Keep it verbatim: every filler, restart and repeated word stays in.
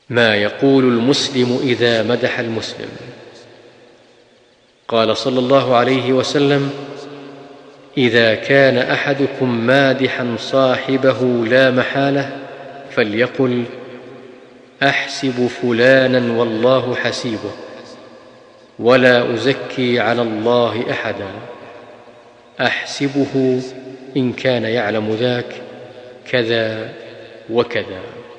ما يقول المسلم إذا مدح المسلم. قال صلى الله عليه وسلم: إذا كان أحدكم مادحا صاحبه لا محالة فليقل: أحسب فلانا والله حسيبه، ولا أزكي على الله أحدا، أحسبه إن كان يعلم ذاك كذا وكذا.